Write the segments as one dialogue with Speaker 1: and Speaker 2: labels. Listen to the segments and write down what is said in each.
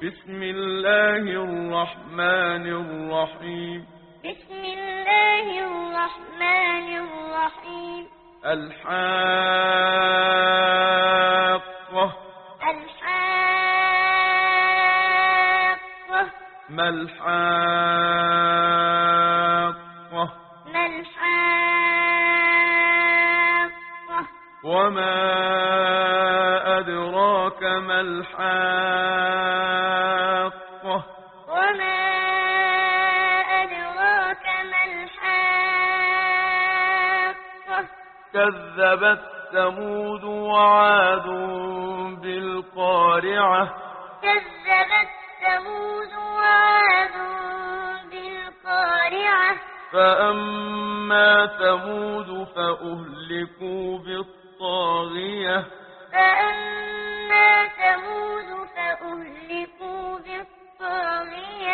Speaker 1: بسم الله الرحمن الرحيم.
Speaker 2: بسم الله الرحمن الرحيم.
Speaker 1: الحاقة.
Speaker 2: الحاقة.
Speaker 1: ما الحاقة.
Speaker 2: ما الحاقة.
Speaker 1: وما أدراك ما الحاقة.
Speaker 2: وما أدراك ما الحاقة.
Speaker 1: كذبت ثمود وعاد بالقارعة.
Speaker 2: كذبت ثمود وعاد بالقارعة.
Speaker 1: فأما ثمود فأهلكوا بالطاغية.
Speaker 2: فأما ثمود فأهلكوا بالطاغية.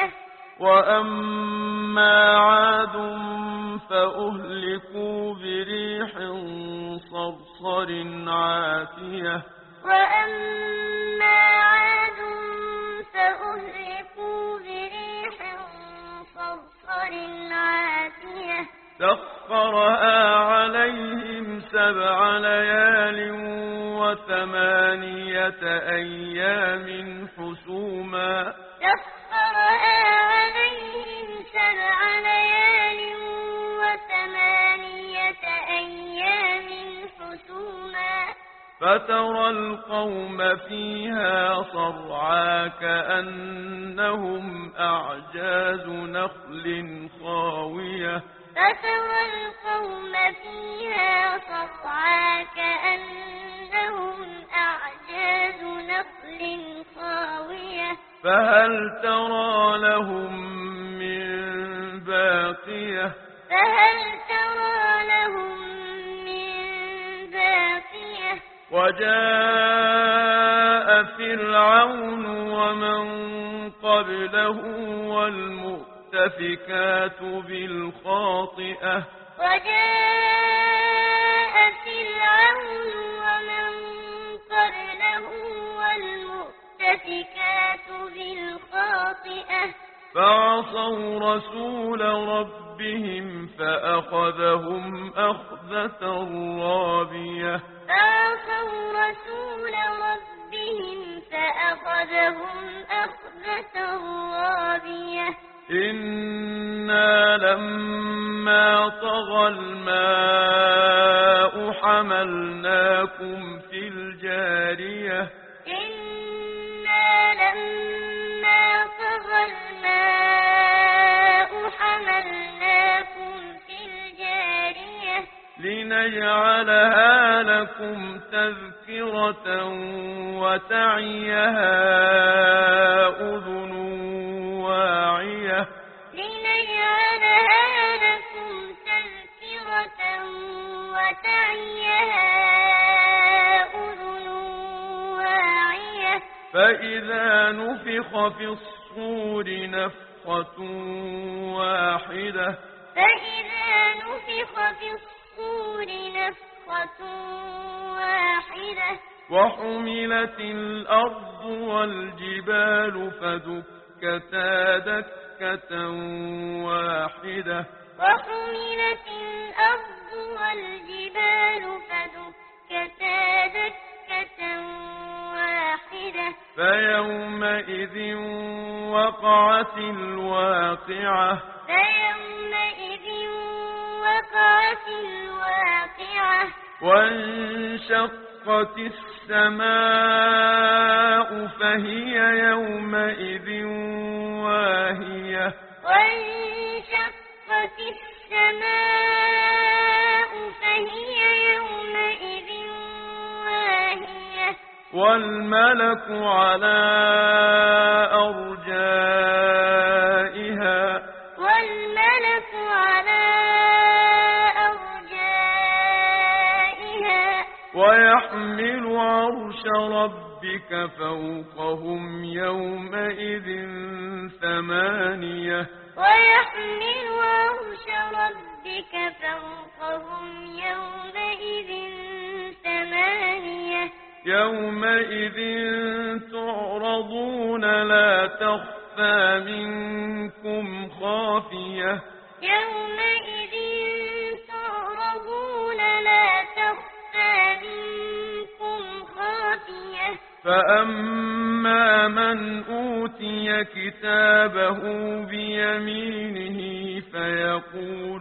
Speaker 1: وأما عاد فأهلكوا بريح صرصر عاتية.
Speaker 2: وأما عاد فأهلكوا بريح صرصر عاتية.
Speaker 1: سخرها عليهم 7 ليال و8 أيام حسوما.
Speaker 2: سخرها عليهم 7 ليال و8 أيام حسوما.
Speaker 1: فترى القوم فيها صرعى كأنهم أعجاز نخل خاوية.
Speaker 2: فترى القوم فيها صرعى كأنهم أعجاز نخل خاوية.
Speaker 1: فهل ترى لهم من باقية.
Speaker 2: فهل ترى لهم من باقية.
Speaker 1: وجاء فرعون ومن قبله والمؤتفكات بالخاطئة.
Speaker 2: وجاء فرعون ومن قبله والمؤتفكات بالخاطئة.
Speaker 1: فعصوا رسول ربهم فأخذهم أخذة رابية.
Speaker 2: فعصوا رسول ربهم فأخذهم أخذة رابية.
Speaker 1: إنا لما طغى الماء حملناكم في الجارية.
Speaker 2: إنا لما طغى الماء حملناكم في الجارية.
Speaker 1: لنجعلها لكم تذكرة وتعيها أذن واعية.
Speaker 2: لنجعلها لكم تذكرة وتعيها أذن واعية.
Speaker 1: فإذا نفخ في الصور نفخة واحدة.
Speaker 2: فإذا نفخ في الصور نفخة واحدة.
Speaker 1: وحملت الأرض والجبال فدكتا دكة واحدة.
Speaker 2: وحملت الأرض والجبال فدكتا دكة واحدة.
Speaker 1: فيومئذ وقعت الواقعة.
Speaker 2: فيومئذ وقعت الواقعة.
Speaker 1: وانشقت السماء فهي يومئذ واهية.
Speaker 2: وانشقت السماء فهي يومئذ واهية.
Speaker 1: والملك على أرجائها.
Speaker 2: والملك على أرجائها.
Speaker 1: ويحمل عرش ربك فوقهم يومئذ 8.
Speaker 2: ويحمل عرش ربك فوقهم يومئذ 8.
Speaker 1: يومئذ تعرضون لا تخفى منكم خافية
Speaker 2: يومئذ تعرضون لا تخفى منكم خافية
Speaker 1: فأما من أوتي كتابه بيمينه فيقول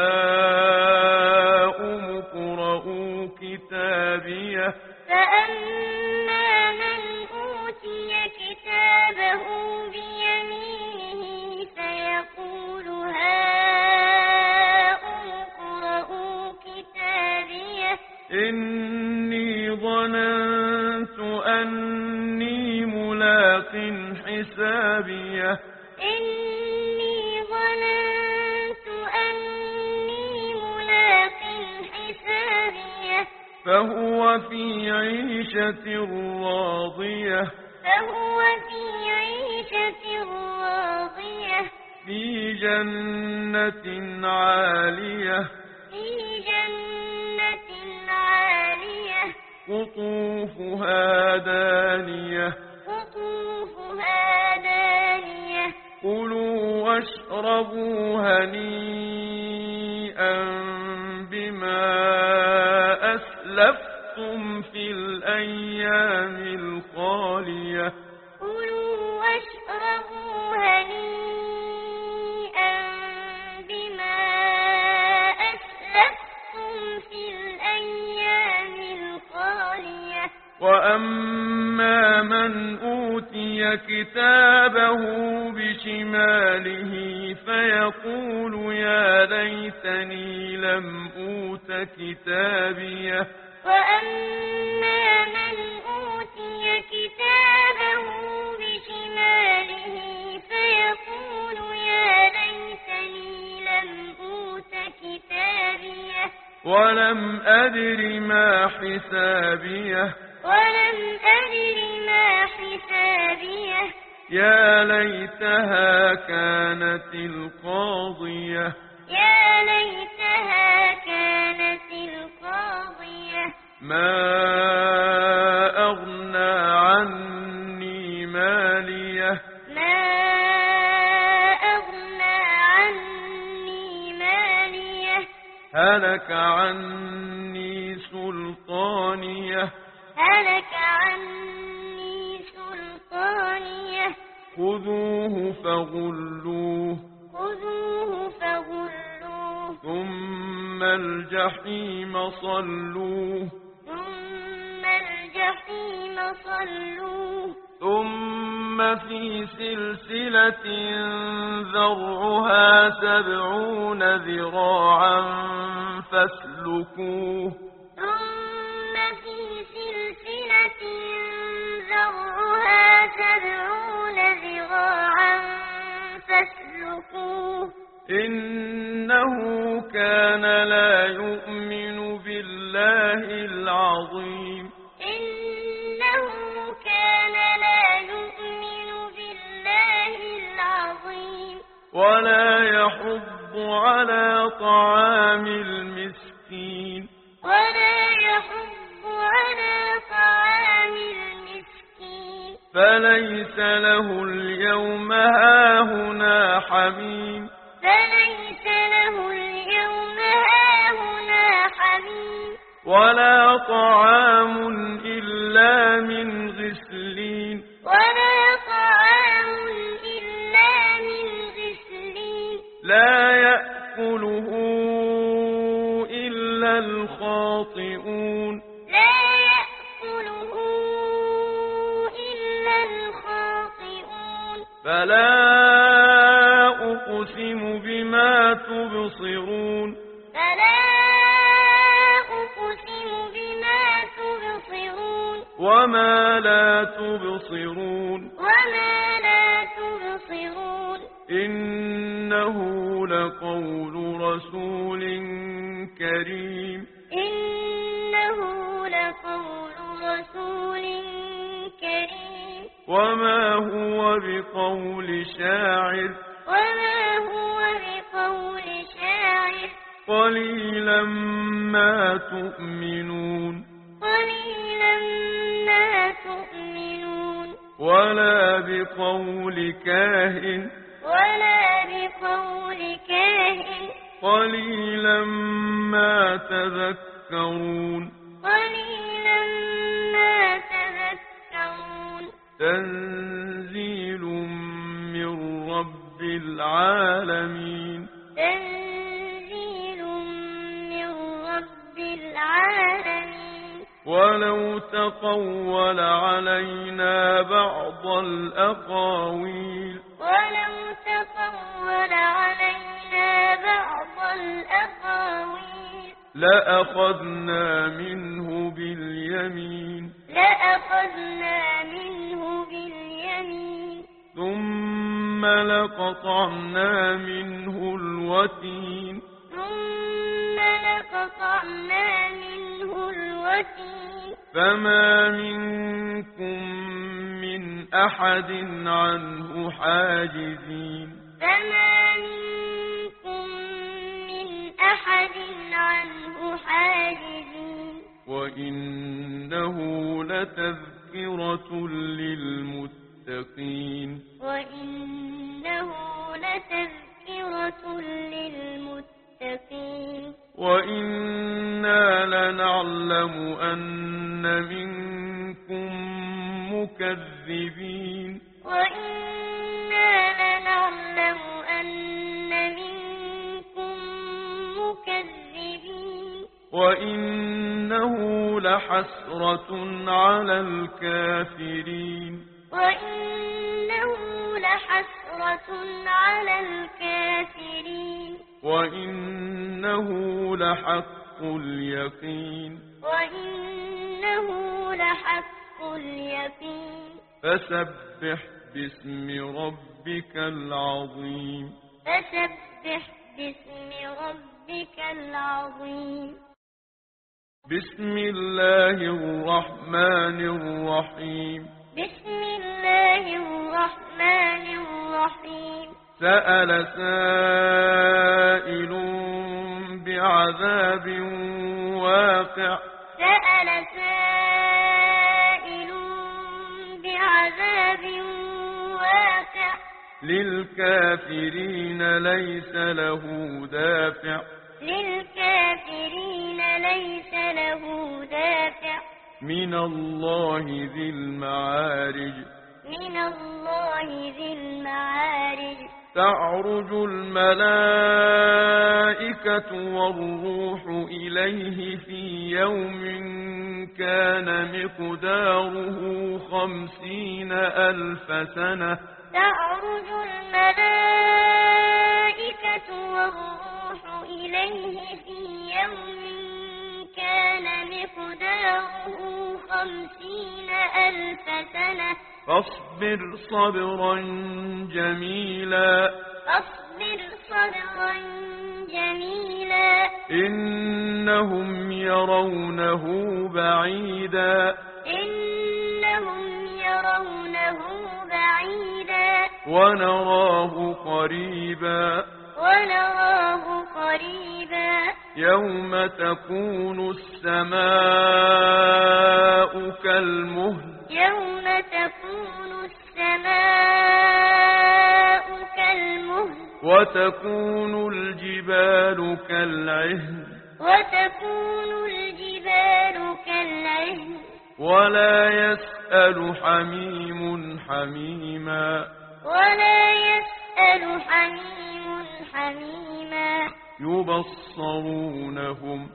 Speaker 1: هاؤم اقرءوا كتابيه
Speaker 2: فأما من أوتي كتابه بيمينه فيقول هاؤم اقرءوا كتابيه
Speaker 1: إني ظننت أني ملاق حسابيه
Speaker 2: إني ظننت أني ملاق حسابيه
Speaker 1: فهو في عيشة راضية
Speaker 2: فهو في عيشة راضية
Speaker 1: في جنة عالية
Speaker 2: في جنة عالية
Speaker 1: قطوفها دانية
Speaker 2: قطوفها دانية
Speaker 1: كلوا واشربوا هنيئا بما أسلفتم في الأيام الخالية
Speaker 2: كلوا واشربوا هنيئا بما أسلفتم في الأيام الخالية
Speaker 1: وأما من أوتي كتابه بشماله فيقول يا ليتني لم أوت كتابيه
Speaker 2: وأما من أوتي كتابه بشماله فيقول يا ليتني لم أوت كتابيه
Speaker 1: ولم أدر ما حسابيه
Speaker 2: ولم أدر ما حسابيه
Speaker 1: يا ليتها كانت القاضية
Speaker 2: يا ليتها كانت القاضية
Speaker 1: ما أغنى عني ماليه
Speaker 2: ما أغنى عني ماليه
Speaker 1: هلك عني سلطانيه
Speaker 2: هلك عني سلطانيه
Speaker 1: خذوه فغلوه
Speaker 2: خذوه فغلوه
Speaker 1: ثم الجحيم صلوه
Speaker 2: ثم الجحيم صلوه
Speaker 1: ثم في سلسلة ذرعها 70 ذراعا فاسلكوه
Speaker 2: ثم في سلسلة ذرعها 70 ذراعا فاسلكوه
Speaker 1: إنه كان لا يؤمن بالله العظيم
Speaker 2: إنه كان لا يؤمن بالله العظيم
Speaker 1: ولا يحض على طعام المسكين
Speaker 2: ولا يحض على طعام المسكين
Speaker 1: فليس له اليوم هاهنا حميم
Speaker 2: فليس له اليوم هاهنا حميم
Speaker 1: ولا طعام إلا من غسلين
Speaker 2: ولا طعام إلا من غسلين
Speaker 1: لا يأكله إلا الخاطئون
Speaker 2: لا يأكله إلا الخاطئون
Speaker 1: فلا أقسم بما تبصرون
Speaker 2: فلا أقسم بما تبصرون
Speaker 1: وما لا تبصرون
Speaker 2: وما لا تبصرون
Speaker 1: إنه لقول رسول كريم
Speaker 2: إنه لقول رسول كريم
Speaker 1: وما هو بقول شاعر
Speaker 2: وما هو بقول شاعر
Speaker 1: قليلا ما تؤمنون
Speaker 2: قليلا
Speaker 1: بقول كاهن قليلا ما تذكرون تنزيل من رب العالمين ولو تقول علينا بعض الأقاويل لأخذنا منه باليمين ثم لقطعنا منه الوتين فما منكم من أحد عنه حاجزين وإنه لتذكرة للمتقين وإنا لنعلم أن منكم مكذبين وإنه لحسرة على الكافرين وإنه لحق اليقين فسبح باسم ربك العظيم بسم الله الرحمن الرحيم سأل سائل بعذاب واقع للكافرين ليس له دافع من الله ذي المعارج تعرج الملائكة والروح إليه في يوم كان مقداره 50,000 سنة
Speaker 2: تعرج الملائكة والروح إليه في يوم كان مقداره 50,000 سنة
Speaker 1: فاصبر صبرا جميلا إنهم يرونه بعيدا ونراه قريبا يوم تكون السماء كالمهل وتكون الجبال كالعهن ولا يسأل حميم حميما يبصرونهم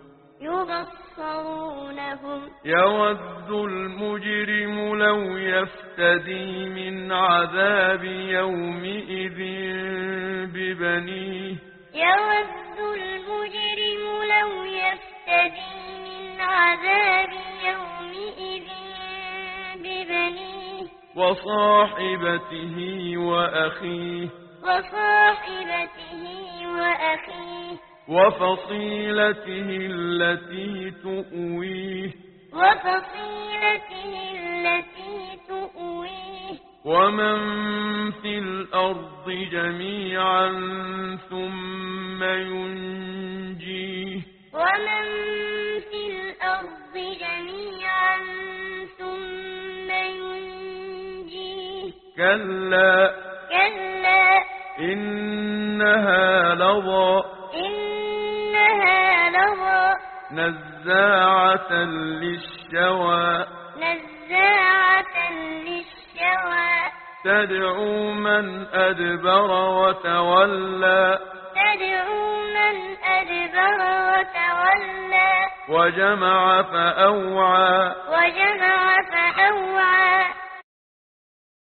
Speaker 1: يود المجرم لو يفتدي من عذاب يومئذ ببنيه وصاحبته وأخيه وفصيلته التي تؤويه ومن في الأرض جميعا ثم ينجيه كلا
Speaker 2: كلا
Speaker 1: إنها لظى
Speaker 2: إنها لظى
Speaker 1: نزاعة للشوى
Speaker 2: نزاعة للشوى
Speaker 1: تدعو من أدبر وتولى
Speaker 2: تدعو من أدبر وتولى
Speaker 1: وجمع فأوعى
Speaker 2: وجمع فأوعى